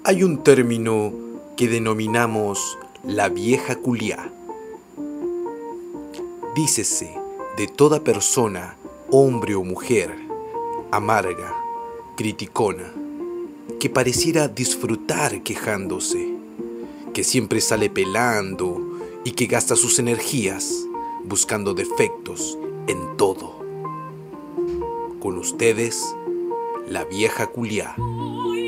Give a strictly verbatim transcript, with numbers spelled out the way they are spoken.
Hay un término que denominamos la vieja culiá. Dícese de toda persona, hombre o mujer, amarga, criticona, que pareciera disfrutar quejándose, que siempre sale pelando y que gasta sus energías buscando defectos en todo. Con ustedes, la vieja culiá.